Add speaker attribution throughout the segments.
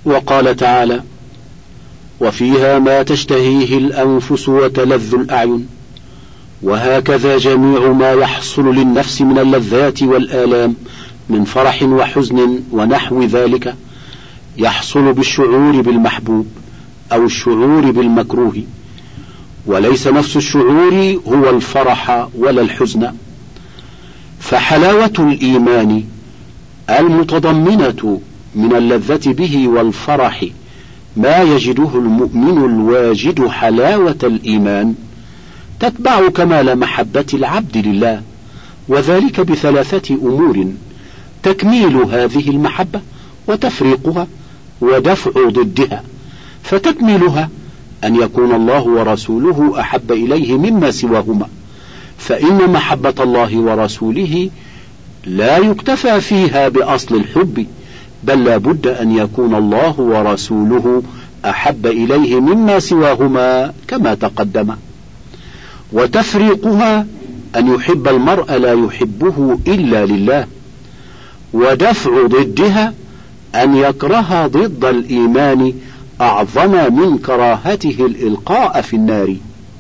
Speaker 1: وقال تعالى: وفيها ما تشتهيه الأنفس وتلذ الأعين. وهكذا جميع ما يحصل للنفس من اللذات والآلام من فرح وحزن ونحو ذلك يحصل بالشعور بالمحبوب أو الشعور بالمكروه، وليس نفس الشعور هو الفرح ولا الحزن. فحلاوة الإيمان المتضمنة من اللذة به والفرح ما يجده المؤمن الواجد حلاوة الإيمان تتبع كمال محبة العبد لله، وذلك بثلاثة أمور: تكميل هذه المحبة وتفريقها ودفع ضدها. فتكميلها أن يكون الله ورسوله أحب إليه مما سواهما، فإن محبة الله ورسوله لا يكتفى فيها بأصل الحب، بل لا بد أن يكون الله ورسوله أحب إليه مما سواهما كما تقدم. وتفريقها أن يحب المرء لا يحبه إلا لله. ودفع ضدها أن يكره ضد الإيمان أعظم من كراهته الإلقاء في النار.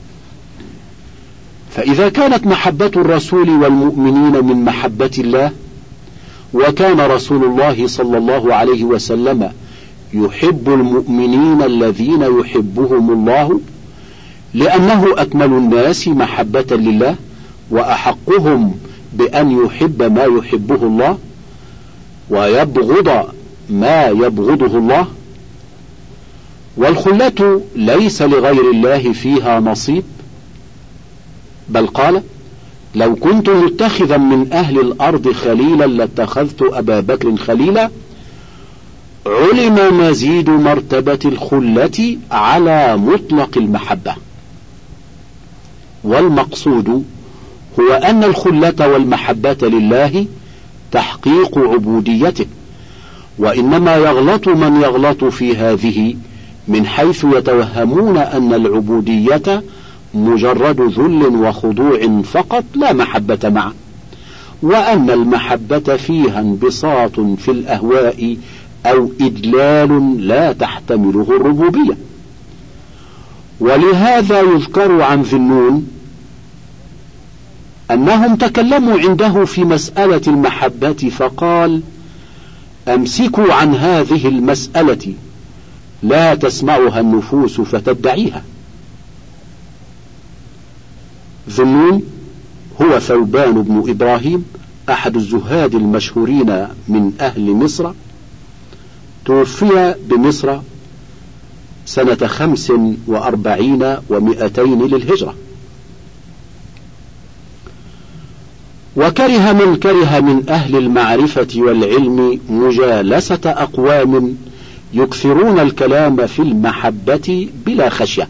Speaker 1: فإذا كانت محبة الرسول والمؤمنين من محبة الله، وكان رسول الله صلى الله عليه وسلم يحب المؤمنين الذين يحبهم الله، لأنه أكمل الناس محبة لله وأحقهم بأن يحب ما يحبه الله ويبغض ما يبغضه الله. والخلة ليس لغير الله فيها نصيب، بل قال: لو كنت متخذا من أهل الأرض خليلا لاتخذت أبا بكر خليلا. علم مزيد مرتبة الخلة على مطلق المحبة. والمقصود هو أن الخلة والمحبة لله تحقيق عبوديته، وإنما يغلط من يغلط في هذه من حيث يتوهمون أن العبودية مجرد ذل وخضوع فقط لا محبة معه، وأن المحبة فيها انبساط في الأهواء أو إدلال لا تحتمله الربوبية. ولهذا يذكر عن ذي النون أنهم تكلموا عنده في مسألة المحبة فقال: أمسكوا عن هذه المسألة لا تسمعها النفوس فتدعيها. ذي النون هو ثوبان بن إبراهيم أحد الزهاد المشهورين من أهل مصر، توفي بمصر سنة 45 و200 للهجرة. وكره من كره من أهل المعرفة والعلم مجالسة أقوام يكثرون الكلام في المحبة بلا خشية.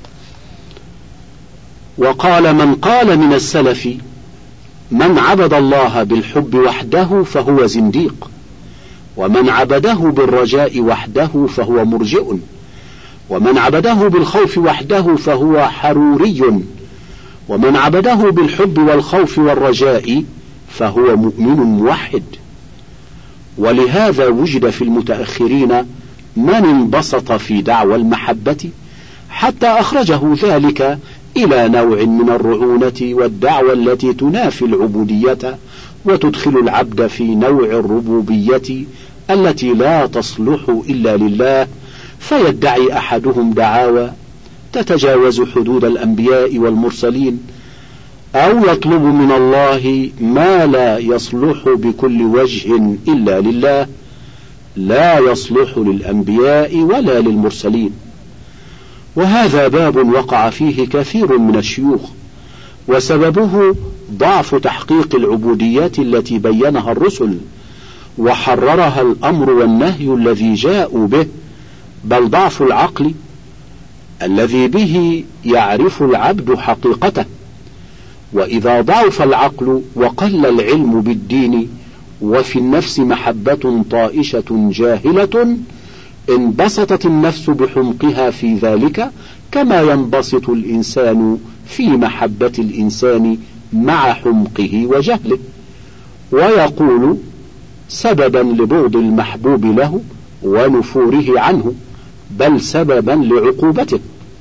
Speaker 1: وقال من قال من السلف: من عبد الله بالحب وحده فهو زنديق، ومن عبده بالرجاء وحده فهو مرجئ، ومن عبده بالخوف وحده فهو حروري، ومن عبده بالحب والخوف والرجاء فهو مؤمن موحد. ولهذا وجد في المتأخرين من انبسط في دعوى المحبة حتى أخرجه ذلك إلى نوع من الرعونة والدعوة التي تنافي العبودية وتدخل العبد في نوع الربوبية التي لا تصلح إلا لله، فيدعي أحدهم دعاوى تتجاوز حدود الأنبياء والمرسلين، أو يطلب من الله ما لا يصلح بكل وجه إلا لله، لا يصلح للأنبياء ولا للمرسلين. وهذا باب وقع فيه كثير من الشيوخ، وسببه ضعف تحقيق العبوديات التي بينها الرسل وحررها الأمر والنهي الذي جاءوا به، بل ضعف العقل الذي به يعرف العبد حقيقته. وإذا ضعف العقل وقل العلم بالدين وفي النفس محبة طائشة جاهلة، انبسطت النفس بحمقها في ذلك، كما ينبسط الإنسان في محبة الإنسان مع حمقه وجهله. ويقول سببا لبغض المحبوب له ونفوره عنه، بل سببا لعقوبته.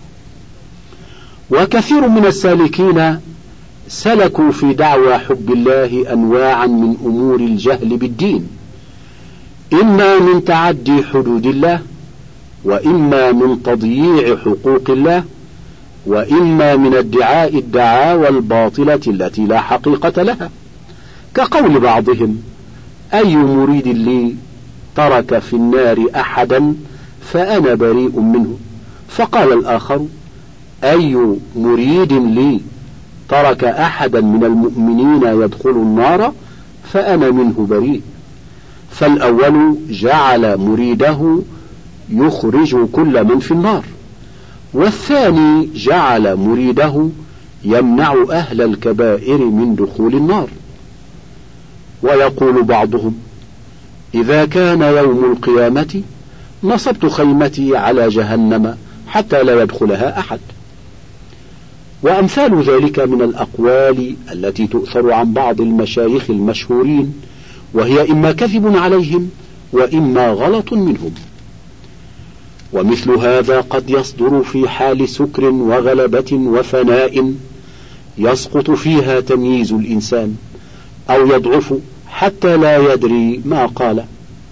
Speaker 1: وكثير من السالكين سلكوا في دعوى حب الله أنواعا من أمور الجهل بالدين، إما من تعدي حدود الله، وإما من تضييع حقوق الله، وإما من ادعاء الدعاوى الباطلة التي لا حقيقة لها، كقول بعضهم: أي مريد لي ترك في النار أحدا فأنا بريء منه. فقال الآخر: أي مريد لي ترك أحدا من المؤمنين يدخل النار فأنا منه بريء. فالأول جعل مريده يخرج كل من في النار، والثاني جعل مريده يمنع أهل الكبائر من دخول النار. ويقول بعضهم: إذا كان يوم القيامة نصبت خيمتي على جهنم حتى لا يدخلها أحد. وأمثال ذلك من الأقوال التي تؤثر عن بعض المشايخ المشهورين، وهي إما كذب عليهم وإما غلط منهم. ومثل هذا قد يصدر في حال سكر وغلبة وفناء يسقط فيها تمييز الإنسان، أو يضعف حتى لا يدري ما قال.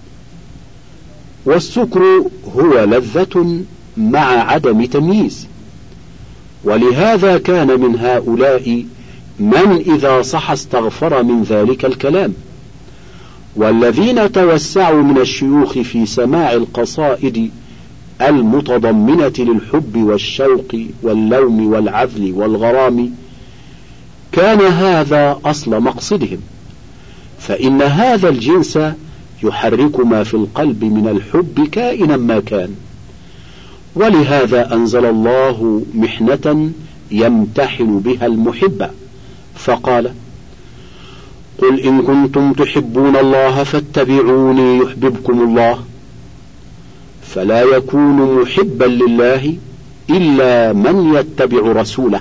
Speaker 1: والسكر هو لذة مع عدم تمييز. ولهذا كان من هؤلاء من إذا صح استغفر من ذلك الكلام، والذين توسعوا من الشيوخ في سماع القصائد المتضمنة للحب والشوق واللوم والعذل والغرام، كان هذا أصل مقصدهم، فإن هذا الجنس يحرك ما في القلب من الحب كائنا ما كان. ولهذا أنزل الله محنة يمتحن بها المحب، فقال: قل إن كنتم تحبون الله فاتبعوني يحببكم الله. فلا يكون محبا لله إلا من يتبع رسوله،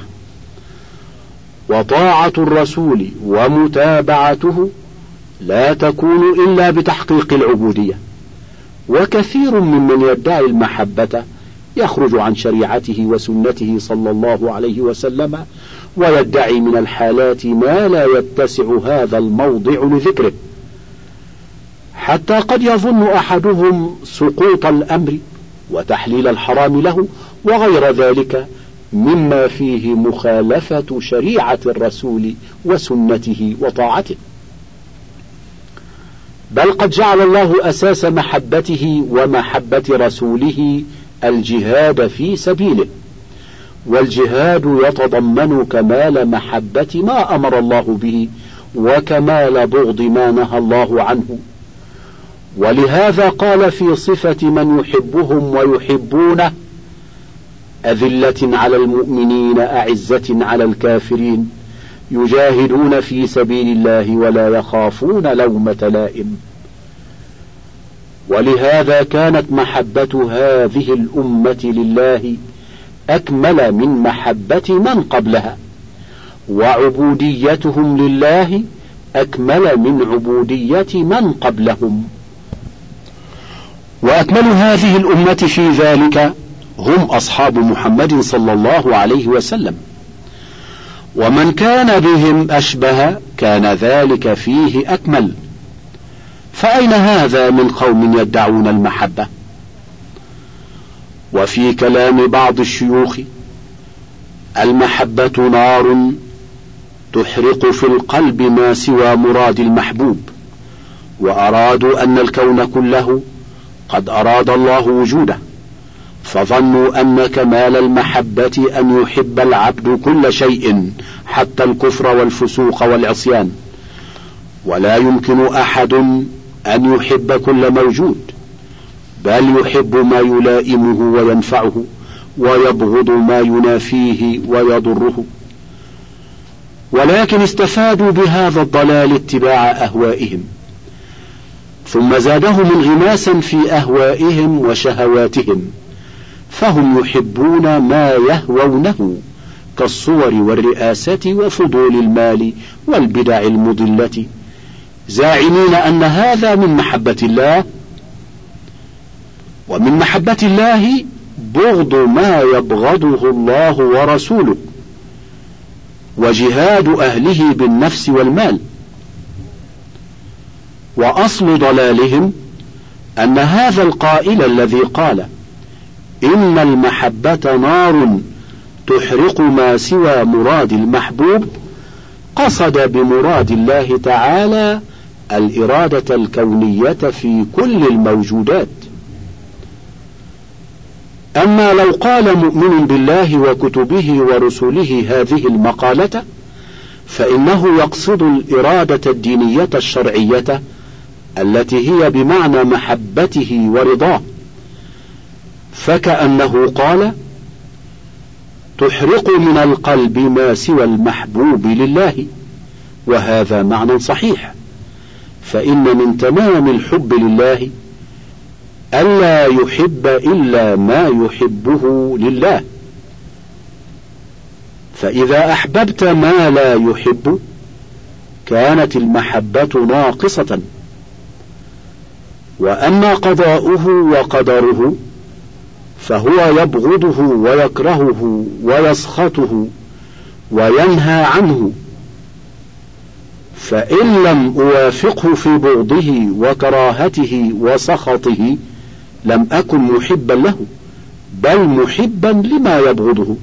Speaker 1: وطاعة الرسول ومتابعته لا تكون إلا بتحقيق العبودية. وكثير ممن يدعي المحبة يخرج عن شريعته وسنته صلى الله عليه وسلم، ويدعي من الحالات ما لا يتسع هذا الموضع لذكره، حتى قد يظن أحدهم سقوط الأمر وتحليل الحرام له وغير ذلك مما فيه مخالفة شريعة الرسول وسنته وطاعته. بل قد جعل الله أساس محبته ومحبة رسوله الجهاد في سبيله، والجهاد يتضمن كمال محبة ما أمر الله به وكمال بغض ما نهى الله عنه. ولهذا قال في صفة من يحبهم ويحبونه: أذلة على المؤمنين أعزة على الكافرين يجاهدون في سبيل الله ولا يخافون لومة لائم. ولهذا كانت محبة هذه الأمة لله أكمل من محبة من قبلها، وعبوديتهم لله أكمل من عبودية من قبلهم. وأكمل هذه الأمة في ذلك هم أصحاب محمد صلى الله عليه وسلم، ومن كان بهم أشبه كان ذلك فيه أكمل. فأين هذا من قوم يدعون المحبة؟ وفي كلام بعض الشيوخ: المحبة نار تحرق في القلب ما سوى مراد المحبوب، وأرادوا أن الكون كله قد أراد الله وجوده، فظنوا أن كمال المحبة أن يحب العبد كل شيء حتى الكفر والفسوق والعصيان، ولا يمكن أحد أن يحب كل موجود، بل يحب ما يلائمه وينفعه، ويبغض ما ينافيه ويضره. ولكن استفادوا بهذا الضلال اتباع أهوائهم، ثم زادهم انغماسا في أهوائهم وشهواتهم، فهم يحبون ما يهوونه كالصور والرئاسة وفضول المال والبدع المضلة، زاعمين أن هذا من محبة الله. ومن محبة الله بغض ما يبغضه الله ورسوله، وجهاد أهله بالنفس والمال. وأصل ضلالهم أن هذا القائل الذي قال إن المحبة نار تحرق ما سوى مراد المحبوب قصد بمراد الله تعالى الإرادة الكونية في كل الموجودات. أما لو قال مؤمن بالله وكتبه ورسله هذه المقالة فإنه يقصد الإرادة الدينية الشرعية التي هي بمعنى محبته ورضاه، فكأنه قال تحرق من القلب ما سوى المحبوب لله، وهذا معنى صحيح، فإن من تمام الحب لله ألا يحب إلا ما يحبه لله، فإذا أحببت ما لا يحب كانت المحبة ناقصة. وأما قضاؤه وقدره فهو يبغضه ويكرهه ويسخطه وينهى عنه، فإن لم أوافقه في بغضه وكراهته وسخطه لم أكن محبا له، بل محبا لما يبغضه.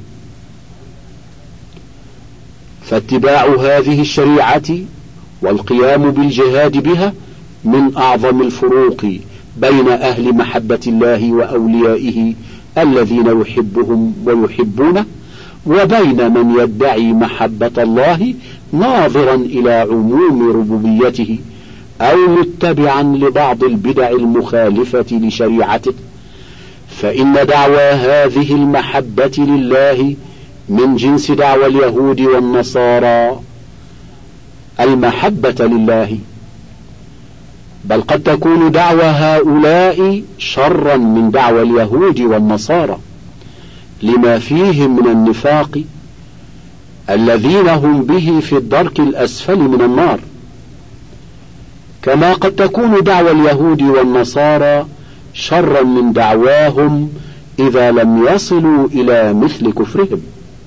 Speaker 1: فاتباع هذه الشريعة والقيام بالجهاد بها من أعظم الفروق بين أهل محبة الله وأوليائه الذين يحبهم ويحبونه، وبين من يدعي محبة الله ناظرا إلى عموم ربوبيته أو متبعا لبعض البدع المخالفة لشريعته. فإن دعوى هذه المحبة لله من جنس دعوى اليهود والنصارى المحبة لله، بل قد تكون دعوى هؤلاء شرا من دعوى اليهود والنصارى لما فيهم من النفاق الذين هم به في الدرك الأسفل من النار، كما قد تكون دعوى اليهود والنصارى شرا من دعواهم إذا لم يصلوا إلى مثل كفرهم.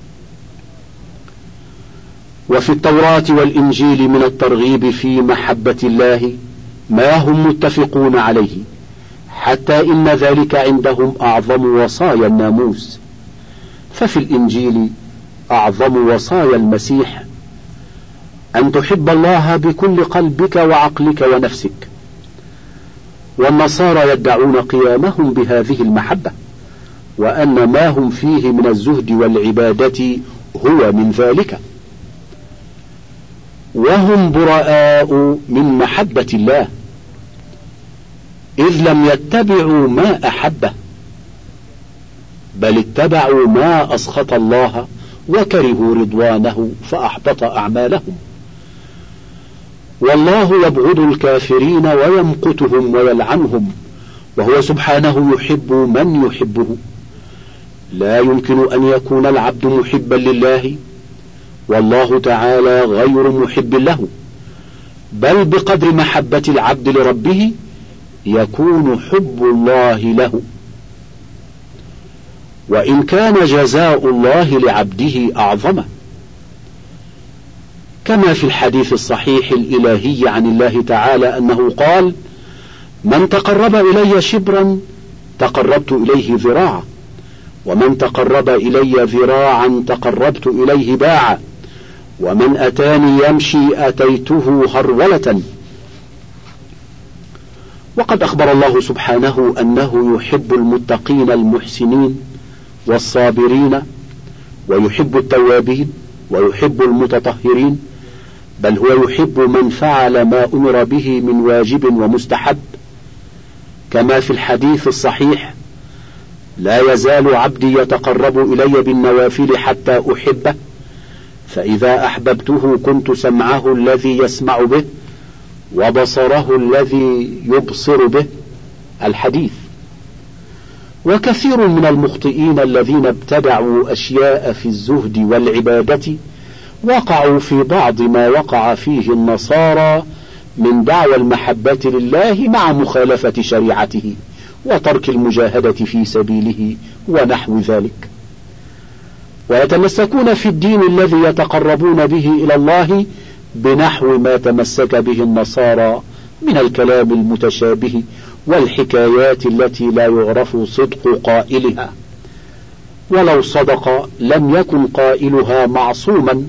Speaker 1: وفي التوراة والإنجيل من الترغيب في محبة الله ما هم متفقون عليه، حتى إن ذلك عندهم أعظم وصايا الناموس. ففي الإنجيل أعظم وصايا المسيح أن تحب الله بكل قلبك وعقلك ونفسك، والنصارى يدعون قيامهم بهذه المحبة، وأن ما هم فيه من الزهد والعبادة هو من ذلك، وهم براء من محبة الله إذ لم يتبعوا ما أحبه، بل اتبعوا ما أسخط الله وكرهوا رضوانه فأحبط أعمالهم. والله يبغض الكافرين ويمقتهم ويلعنهم، وهو سبحانه يحب من يحبه. لا يمكن أن يكون العبد محبا لله والله تعالى غير محب له، بل بقدر محبة العبد لربه يكون حب الله له. وإن كان جزاء الله لعبده أعظم، كما في الحديث الصحيح الإلهي عن الله تعالى أنه قال: من تقرب إلي شبرا تقربت إليه ذراعا، ومن تقرب إلي ذراعا تقربت إليه باعا، ومن أتاني يمشي أتيته هرولة. وقد أخبر الله سبحانه أنه يحب المتقين المحسنين والصابرين، ويحب التوابين، ويحب المتطهرين، بل هو يحب من فعل ما أمر به من واجب ومستحب، كما في الحديث الصحيح: لا يزال عبدي يتقرب إلي بالنوافل حتى أحبه، فإذا أحببته كنت سمعه الذي يسمع به وبصره الذي يبصر به. الحديث. وكثير من المخطئين الذين ابتدعوا أشياء في الزهد والعبادة وقعوا في بعض ما وقع فيه النصارى من دعوى المحبة لله مع مخالفة شريعته وترك المجاهدة في سبيله ونحو ذلك. ويتمسكون في الدين الذي يتقربون به إلى الله بنحو ما تمسك به النصارى من الكلام المتشابه والحكايات التي لا يعرف صدق قائلها، ولو صدق لم يكن قائلها معصوما،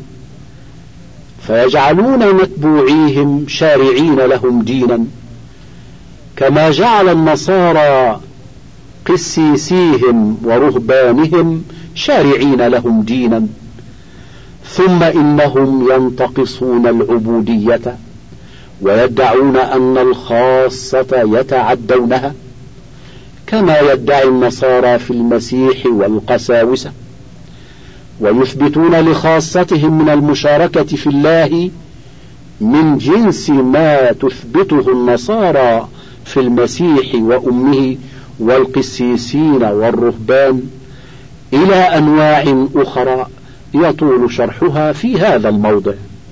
Speaker 1: فيجعلون متبوعيهم شارعين لهم دينا، كما جعل النصارى قسيسيهم ورهبانهم شارعين لهم دينا، ثم إنهم ينتقصون العبودية ويدعون أن الخاصة يتعدونها، كما يدعي النصارى في المسيح والقساوسة، ويثبتون لخاصتهم من المشاركة في الله من جنس ما تثبته النصارى في المسيح وأمه والقسيسين والرهبان، إلى أنواع أخرى يطول شرحها في هذا الموضع.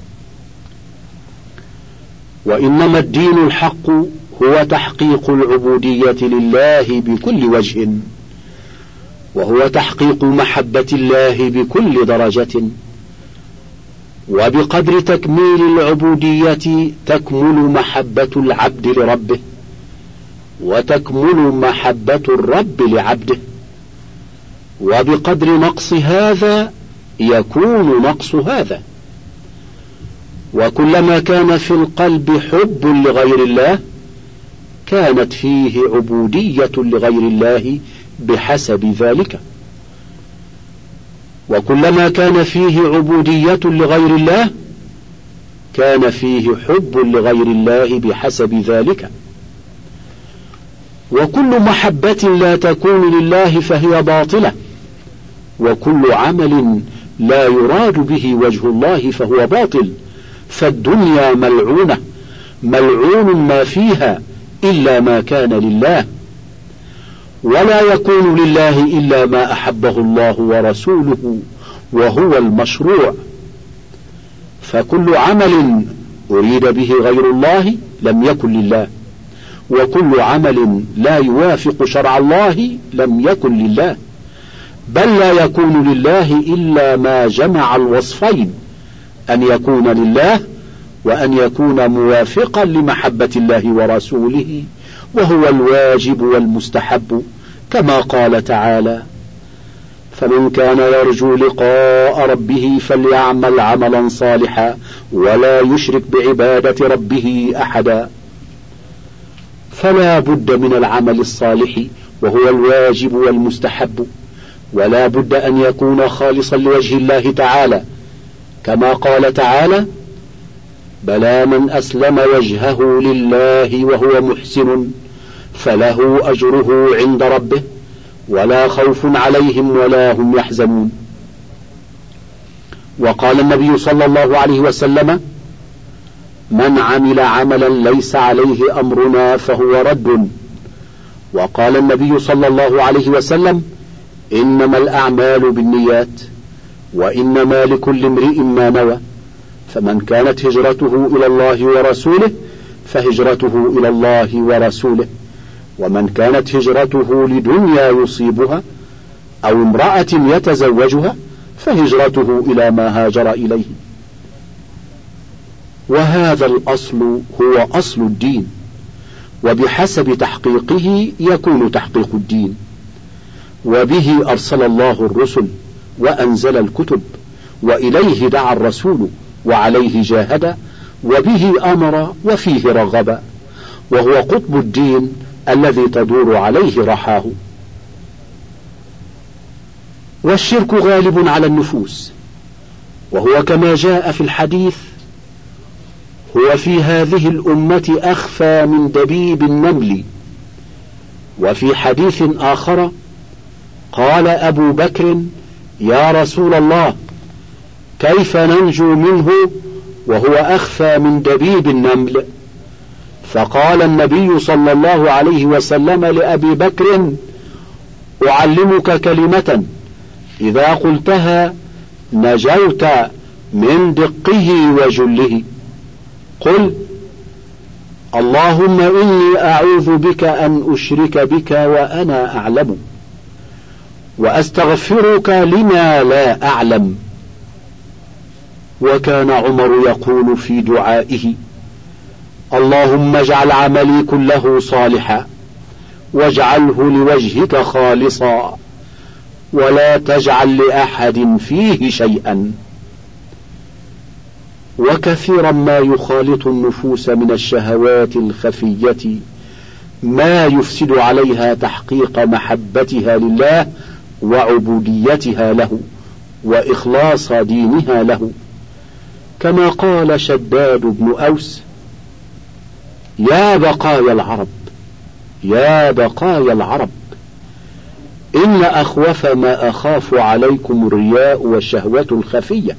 Speaker 1: وإنما الدين الحق هو تحقيق العبودية لله بكل وجه، وهو تحقيق محبة الله بكل درجة، وبقدر تكميل العبودية تكمل محبة العبد لربه، وتكمل محبة الرب لعبده، وبقدر نقص هذا يكون نقص هذا. وكلما كان في القلب حب لغير الله كانت فيه عبودية لغير الله بحسب ذلك، وكلما كان فيه عبودية لغير الله كان فيه حب لغير الله بحسب ذلك. وكل محبة لا تكون لله فهي باطلة، وكل عمل لا يراد به وجه الله فهو باطل، فالدنيا ملعونة، ملعون ما فيها إلا ما كان لله، ولا يكون لله إلا ما أحبه الله ورسوله وهو المشروع. فكل عمل أريد به غير الله لم يكن لله، وكل عمل لا يوافق شرع الله لم يكن لله، بل لا يكون لله إلا ما جمع الوصفين، أن يكون لله وأن يكون موافقا لمحبة الله ورسوله، وهو الواجب والمستحب، كما قال تعالى: فمن كان يرجو لقاء ربه فليعمل عملا صالحا ولا يشرك بعبادة ربه أحدا. فلا بد من العمل الصالح وهو الواجب والمستحب، ولا بد أن يكون خالصا لوجه الله تعالى، كما قال تعالى: بلى من أسلم وجهه لله وهو محسن فله أجره عند ربه ولا خوف عليهم ولا هم يحزنون. وقال النبي صلى الله عليه وسلم: من عمل عملا ليس عليه أمرنا فهو رد. وقال النبي صلى الله عليه وسلم: إنما الأعمال بالنيات وإنما لكل امرئ ما نوى، فمن كانت هجرته إلى الله ورسوله فهجرته إلى الله ورسوله، ومن كانت هجرته لدنيا يصيبها أو امرأة يتزوجها فهجرته إلى ما هاجر إليه. وهذا الأصل هو أصل الدين، وبحسب تحقيقه يكون تحقيق الدين، وبه أرسل الله الرسل وأنزل الكتب، وإليه دعا الرسول وعليه جاهد، وبه أمر وفيه رغب، وهو قطب الدين الذي تدور عليه رحاه. والشرك غالب على النفوس، وهو كما جاء في الحديث: هو في هذه الأمة أخفى من دبيب النمل. وفي حديث آخر قال أبو بكر: يا رسول الله، كيف ننجو منه وهو أخفى من دبيب النمل؟ فقال النبي صلى الله عليه وسلم لأبي بكر: أعلمك كلمة إذا قلتها نجوت من دقه وجله. قل: اللهم إني أعوذ بك أن أشرك بك وأنا أعلم، وأستغفرك لما لا أعلم. وكان عمر يقول في دعائه: اللهم اجعل عملي كله صالحا واجعله لوجهك خالصا ولا تجعل لأحد فيه شيئا. وكثيرا ما يخالط النفوس من الشهوات الخفية ما يفسد عليها تحقيق محبتها لله وعبوديتها له وإخلاص دينها له، كما قال شداد بن أوس: يا بقايا العرب يا بقايا العرب، إن أخوف ما أخاف عليكم الرياء والشهوة الخفية.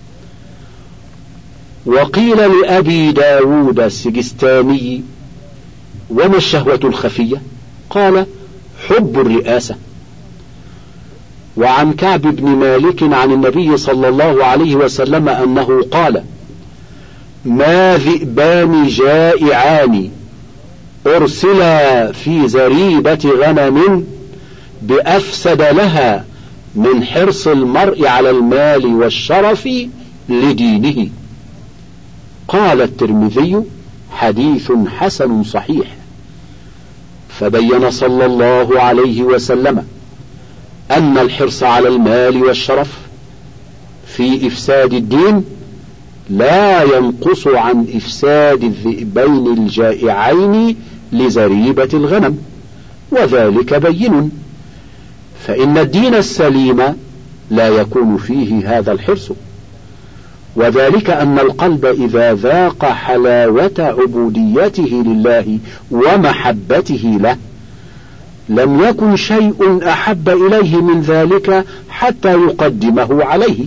Speaker 1: وقيل لأبي داود السجستاني: وما الشهوة الخفية؟ قال: حب الرئاسة. وعن كعب بن مالك عن النبي صلى الله عليه وسلم أنه قال: ما ذئبان جائعان أرسلا في زريبة غنم بأفسد لها من حرص المرء على المال والشرف لدينه. قال الترمذي: حديث حسن صحيح. فبين صلى الله عليه وسلم أن الحرص على المال والشرف في إفساد الدين لا ينقص عن إفساد الذئبين الجائعين لزريبة الغنم، وذلك بين، فإن الدين السليم لا يكون فيه هذا الحرص، وذلك أن القلب إذا ذاق حلاوة عبوديته لله ومحبته له لم يكن شيء أحب إليه من ذلك حتى يقدمه عليه،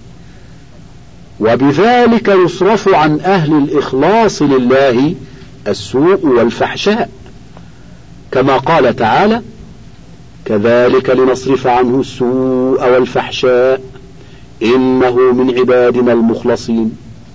Speaker 1: وبذلك يصرف عن أهل الإخلاص لله السوء والفحشاء، كما قال تعالى: كذلك لنصرف عنه السوء والفحشاء إنه من عبادنا المخلصين.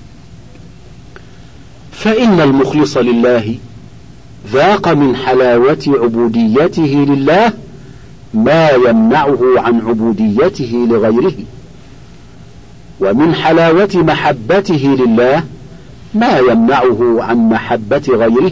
Speaker 1: فإن المخلص لله ذاق من حلاوة عبوديته لله ما يمنعه عن عبوديته لغيره، ومن حلاوة محبته لله ما يمنعه عن محبة غيره،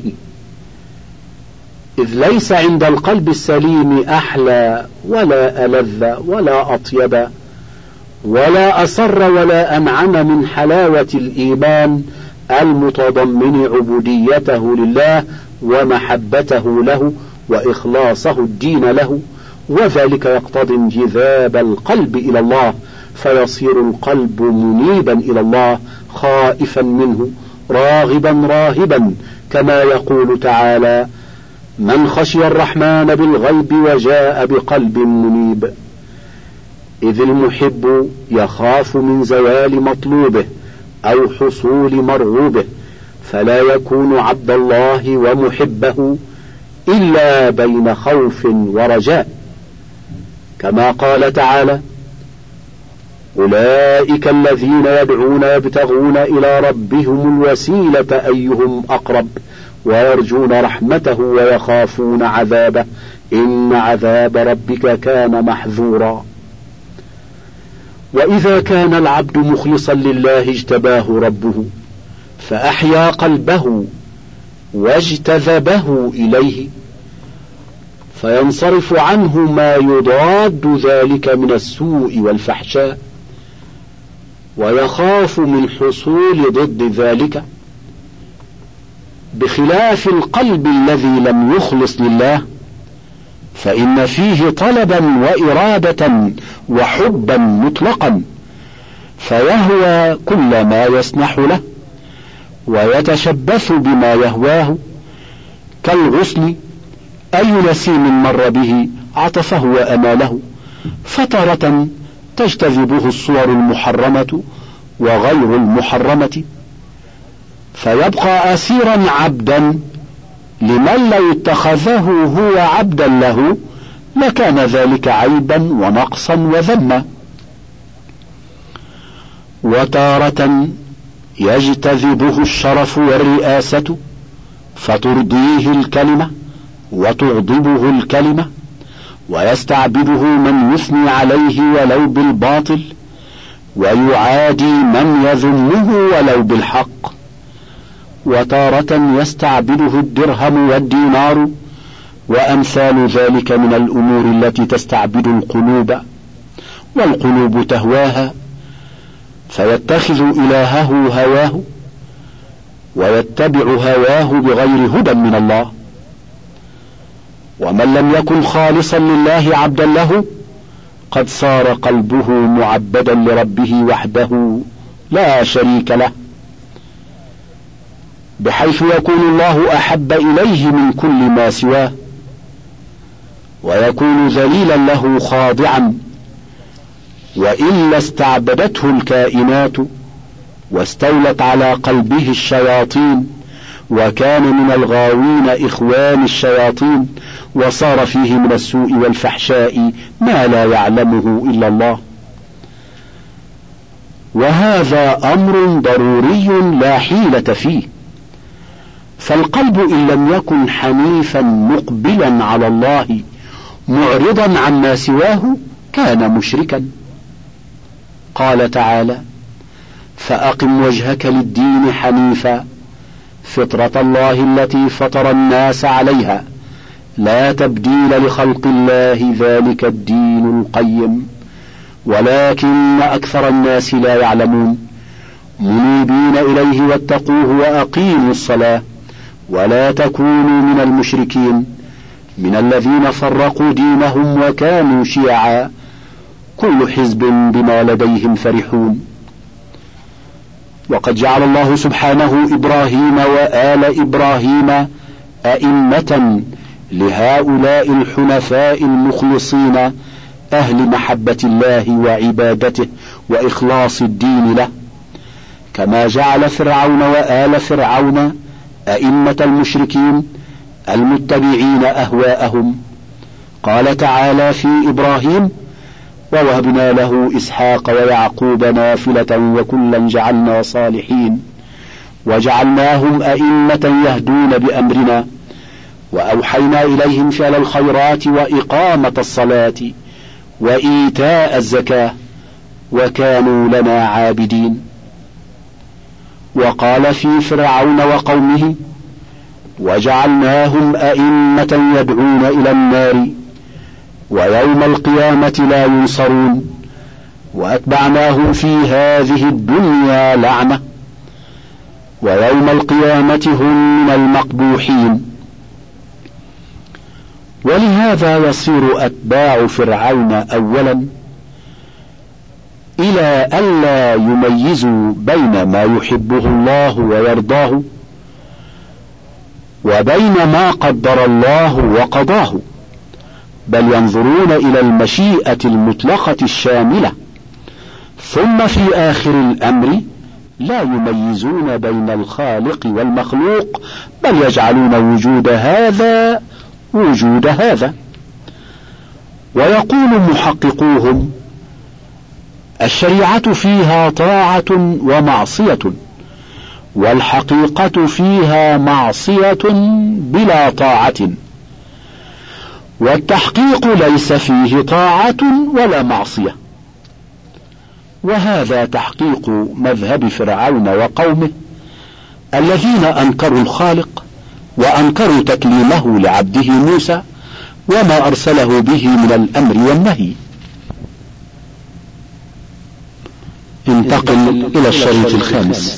Speaker 1: إذ ليس عند القلب السليم أحلى ولا ألذ ولا أطيب ولا أسر ولا أنعم من حلاوة الإيمان المتضمن عبوديته لله ومحبته له وإخلاصه الدين له، وذلك يقتضي انجذاب القلب إلى الله، فيصير القلب منيبا إلى الله خائفا منه راغبا راهبا، كما يقول تعالى: من خشي الرحمن بالغيب وجاء بقلب منيب. إذ المحب يخاف من زوال مطلوبه أو حصول مرغوبه، فلا يكون عبد الله ومحبه إلا بين خوف ورجاء، كما قال تعالى: أولئك الذين يدعون يبتغون إلى ربهم الوسيلة أيهم أقرب ويرجون رحمته ويخافون عذابه إن عذاب ربك كان محذورا. وإذا كان العبد مخلصا لله اجتباه ربه فأحيا قلبه واجتذبه إليه، فينصرف عنه ما يضاد ذلك من السوء والفحشاء، ويخاف من حصول ضد ذلك، بخلاف القلب الذي لم يخلص لله، فإن فيه طلبا وإرادة وحبا مطلقا، فيهوى كل ما يسنح له ويتشبث بما يهواه، كالغصن أي نسيم مر به عطفه وأماله، فترة تجتذبه الصور المحرمة وغير المحرمة، فيبقى أسيرا عبدا لمن لو اتخذه هو عبدا له لكان ذلك عيبا ونقصا وذما. وتارة يجتذبه الشرف والرئاسة فترضيه الكلمة وتغضبه الكلمة، ويستعبده من يثني عليه ولو بالباطل، ويعادي من يذمه ولو بالحق. وتارة يستعبده الدرهم والدينار وأمثال ذلك من الأمور التي تستعبد القلوب، والقلوب تهواها، فيتخذ إلهه هواه ويتبع هواه بغير هدى من الله. ومن لم يكن خالصا لله عبدا له قد صار قلبه معبدا لربه وحده لا شريك له، بحيث يكون الله أحب إليه من كل ما سواه، ويكون ذليلا له خاضعا، وإلا استعبدته الكائنات واستولت على قلبه الشياطين، وكان من الغاوين إخوان الشياطين، وصار فيه من السوء والفحشاء ما لا يعلمه إلا الله. وهذا أمر ضروري لا حيلة فيه، فالقلب إن لم يكن حنيفا مقبلا على الله معرضا عما سواه كان مشركا. قال تعالى: فأقم وجهك للدين حنيفا فطرة الله التي فطر الناس عليها لا تبديل لخلق الله ذلك الدين القيم ولكن أكثر الناس لا يعلمون منيبين إليه واتقوه وأقيموا الصلاة ولا تكونوا من المشركين من الذين فرقوا دينهم وكانوا شيعا كل حزب بما لديهم فرحون. وقد جعل الله سبحانه إبراهيم وآل إبراهيم أئمة لهؤلاء الحنفاء المخلصين أهل محبة الله وعبادته وإخلاص الدين له، كما جعل فرعون وآل فرعون أئمة المشركين المتبعين أهواءهم. قال تعالى في إبراهيم: ووهبنا له إسحاق ويعقوب نافلة وكلا جعلنا صالحين وجعلناهم أئمة يهدون بأمرنا وأوحينا إليهم فعل الخيرات وإقامة الصلاة وإيتاء الزكاة وكانوا لنا عابدين. وقال في فرعون وقومه: وجعلناهم أئمة يدعون إلى النار ويوم القيامة لا ينصرون وأتبعناهم في هذه الدنيا لعنة ويوم القيامة هم من المقبوحين. ولهذا يصير أتباع فرعون أولا إلى ألا يميزوا بين ما يحبه الله ويرضاه وبين ما قدر الله وقضاه، بل ينظرون إلى المشيئة المطلقة الشاملة، ثم في آخر الأمر لا يميزون بين الخالق والمخلوق، بل يجعلون وجود هذا وجود هذا. ويقول محققوهم: الشريعة فيها طاعة ومعصية، والحقيقة فيها معصية بلا طاعة، والتحقيق ليس فيه طاعة ولا معصية. وهذا تحقيق مذهب فرعون وقومه الذين أنكروا الخالق وأنكروا تكليمه لعبده موسى وما أرسله به من الأمر والنهي. انتقل إلى الشريط الخامس.